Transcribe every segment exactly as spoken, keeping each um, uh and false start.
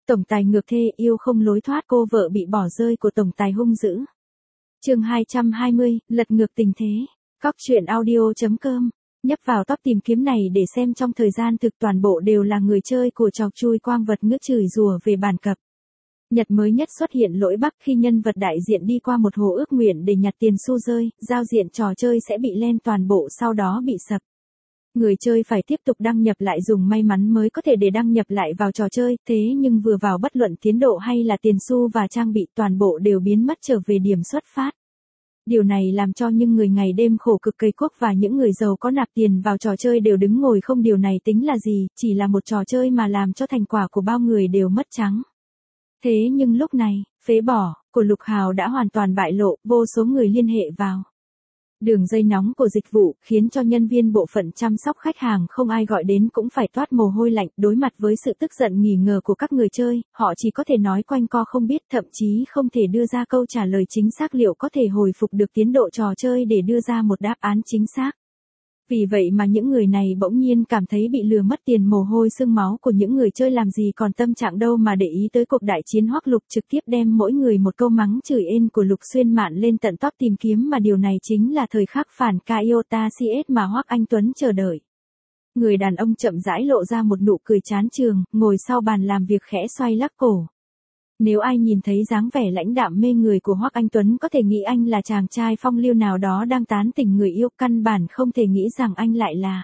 Tổng tài ngược thê yêu không lối thoát, cô vợ bị bỏ rơi của tổng tài hung dữ. Chương hai trăm hai mươi, lật ngược tình thế. Cóc truyện audio chấm com. Nhấp vào top tìm kiếm này để xem, trong thời gian thực toàn bộ đều là người chơi của trò chui quang vật ngữ chửi rủa về bản cập. Nhật mới nhất xuất hiện lỗi bug khi nhân vật đại diện đi qua một hồ ước nguyện để nhặt tiền xu rơi, giao diện trò chơi sẽ bị len toàn bộ sau đó bị sập. Người chơi phải tiếp tục đăng nhập lại, dùng may mắn mới có thể để đăng nhập lại vào trò chơi, thế nhưng vừa vào bất luận tiến độ hay là tiền xu và trang bị toàn bộ đều biến mất trở về điểm xuất phát. Điều này làm cho những người ngày đêm khổ cực cày cuốc và những người giàu có nạp tiền vào trò chơi đều đứng ngồi không. Điều này tính là gì, chỉ là một trò chơi mà làm cho thành quả của bao người đều mất trắng. Thế nhưng lúc này, phế bỏ của Lục Hào đã hoàn toàn bại lộ, vô số người liên hệ vào đường dây nóng của dịch vụ, khiến cho nhân viên bộ phận chăm sóc khách hàng không ai gọi đến cũng phải toát mồ hôi lạnh. Đối mặt với sự tức giận nghi ngờ của các người chơi, họ chỉ có thể nói quanh co không biết, thậm chí không thể đưa ra câu trả lời chính xác liệu có thể hồi phục được tiến độ trò chơi để đưa ra một đáp án chính xác. Vì vậy mà những người này bỗng nhiên cảm thấy bị lừa mất tiền, mồ hôi xương máu của những người chơi làm gì còn tâm trạng đâu mà để ý tới cuộc đại chiến. Hoắc Lục trực tiếp đem mỗi người một câu mắng chửi ên của Lục Xuyên Mạn lên tận top tìm kiếm, mà điều này chính là thời khắc phản Iota xê ét mà Hoắc Anh Tuấn chờ đợi. Người đàn ông chậm rãi lộ ra một nụ cười chán chường, ngồi sau bàn làm việc khẽ xoay lắc cổ. Nếu ai nhìn thấy dáng vẻ lãnh đạm mê người của Hoắc Anh Tuấn có thể nghĩ anh là chàng trai phong lưu nào đó đang tán tỉnh người yêu, căn bản không thể nghĩ rằng anh lại là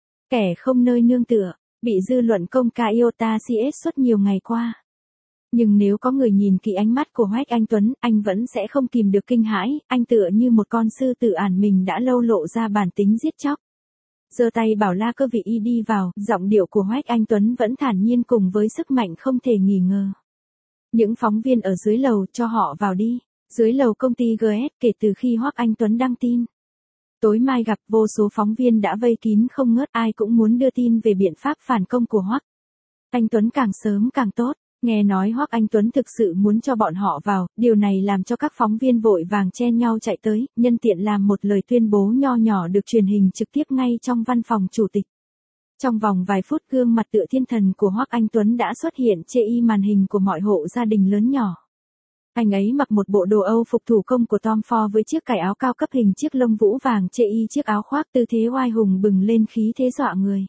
kẻ không nơi nương tựa, bị dư luận công ca Iota xê ét suốt nhiều ngày qua. Nhưng nếu có người nhìn kỹ ánh mắt của Hoắc Anh Tuấn, anh vẫn sẽ không kìm được kinh hãi, anh tựa như một con sư tử ản mình đã lâu lộ ra bản tính giết chóc. Giơ tay bảo la cơ vị y đi vào, giọng điệu của Hoắc Anh Tuấn vẫn thản nhiên cùng với sức mạnh không thể nghi ngờ. Những phóng viên ở dưới lầu, cho họ vào đi. Dưới lầu công ty giê ét, kể từ khi Hoắc Anh Tuấn đăng tin tối mai gặp, vô số phóng viên đã vây kín không ngớt, ai cũng muốn đưa tin về biện pháp phản công của Hoắc Anh Tuấn càng sớm càng tốt. Nghe nói Hoắc Anh Tuấn thực sự muốn cho bọn họ vào, điều này làm cho các phóng viên vội vàng chen nhau chạy tới, nhân tiện làm một lời tuyên bố nho nhỏ được truyền hình trực tiếp ngay trong văn phòng chủ tịch. Trong vòng vài phút, gương mặt tựa thiên thần của Hoắc Anh Tuấn đã xuất hiện trên y màn hình của mọi hộ gia đình lớn nhỏ. Anh ấy mặc một bộ đồ Âu phục thủ công của Tom Ford với chiếc cài áo cao cấp hình chiếc lông vũ vàng trên y chiếc áo khoác, tư thế oai hùng bừng lên khí thế dọa người.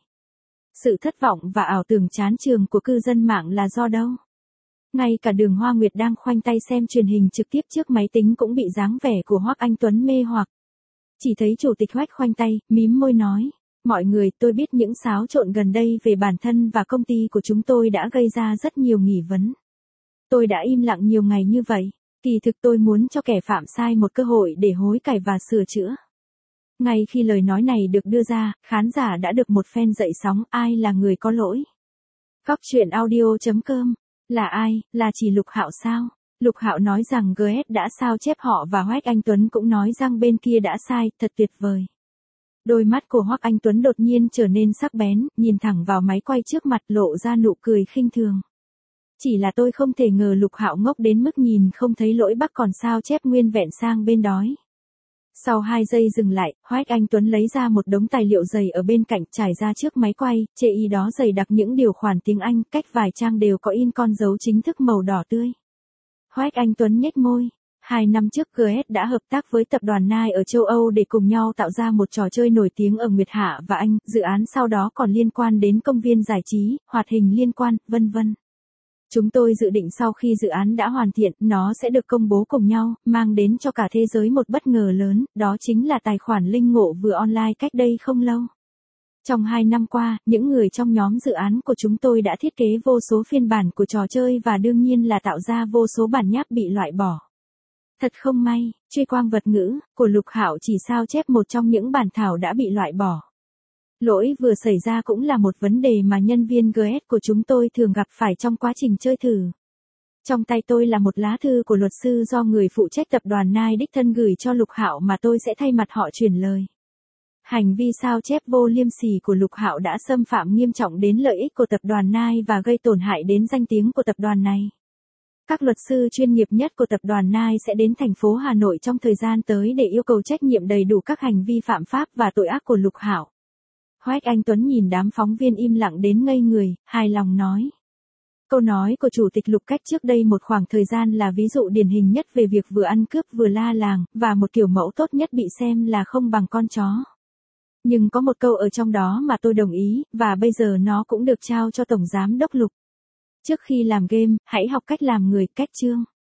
Sự thất vọng và ảo tưởng chán chường của cư dân mạng là do đâu? Ngay cả Đường Hoa Nguyệt đang khoanh tay xem truyền hình trực tiếp trước máy tính cũng bị dáng vẻ của Hoắc Anh Tuấn mê hoặc. Chỉ thấy chủ tịch Hoắc khoanh tay, mím môi nói: "Mọi người, tôi biết những xáo trộn gần đây về bản thân và công ty của chúng tôi đã gây ra rất nhiều nghi vấn. Tôi đã im lặng nhiều ngày như vậy, kỳ thực tôi muốn cho kẻ phạm sai một cơ hội để hối cải và sửa chữa." Ngay khi lời nói này được đưa ra, khán giả đã được một phen dậy sóng, ai là người có lỗi? Cóc truyện audio chấm com. Là ai, là chỉ Lục Hạo sao? Lục Hạo nói rằng giê ét đã sao chép họ và Hoắc Anh Tuấn cũng nói rằng bên kia đã sai, thật tuyệt vời. Đôi mắt của Hoắc Anh Tuấn đột nhiên trở nên sắc bén, nhìn thẳng vào máy quay trước mặt, lộ ra nụ cười khinh thường. Chỉ là tôi không thể ngờ Lục Hạo ngốc đến mức nhìn không thấy lỗi bác còn sao chép nguyên vẹn sang bên đói. Sau hai giây dừng lại, Hoắc Anh Tuấn lấy ra một đống tài liệu dày ở bên cạnh, trải ra trước máy quay, trên y đó dày đặc những điều khoản tiếng Anh, cách vài trang đều có in con dấu chính thức màu đỏ tươi. Hoắc Anh Tuấn nhếch môi. Hai năm trước giê ét đã hợp tác với tập đoàn Nike ở châu Âu để cùng nhau tạo ra một trò chơi nổi tiếng ở Nguyệt Hạ và Anh, dự án sau đó còn liên quan đến công viên giải trí, hoạt hình liên quan, vân vân. Chúng tôi dự định sau khi dự án đã hoàn thiện, nó sẽ được công bố cùng nhau, mang đến cho cả thế giới một bất ngờ lớn, đó chính là tài khoản linh ngộ vừa online cách đây không lâu. Trong hai năm qua, những người trong nhóm dự án của chúng tôi đã thiết kế vô số phiên bản của trò chơi và đương nhiên là tạo ra vô số bản nháp bị loại bỏ. Thật không may, truy quang vật ngữ của Lục Hạo chỉ sao chép một trong những bản thảo đã bị loại bỏ. Lỗi vừa xảy ra cũng là một vấn đề mà nhân viên giê ét của chúng tôi thường gặp phải trong quá trình chơi thử. Trong tay tôi là một lá thư của luật sư do người phụ trách tập đoàn Nike đích thân gửi cho Lục Hạo mà tôi sẽ thay mặt họ truyền lời. Hành vi sao chép vô liêm sỉ của Lục Hạo đã xâm phạm nghiêm trọng đến lợi ích của tập đoàn Nike và gây tổn hại đến danh tiếng của tập đoàn này. Các luật sư chuyên nghiệp nhất của tập đoàn Nike sẽ đến thành phố Hà Nội trong thời gian tới để yêu cầu trách nhiệm đầy đủ các hành vi phạm pháp và tội ác của Lục Hạo. Hoắc Anh Tuấn nhìn đám phóng viên im lặng đến ngây người, hài lòng nói: Câu nói của Chủ tịch Lục Cách trước đây một khoảng thời gian là ví dụ điển hình nhất về việc vừa ăn cướp vừa la làng, và một kiểu mẫu tốt nhất bị xem là không bằng con chó. Nhưng có một câu ở trong đó mà tôi đồng ý, và bây giờ nó cũng được trao cho Tổng Giám đốc Lục. Trước khi làm game, hãy học cách làm người, cách chương.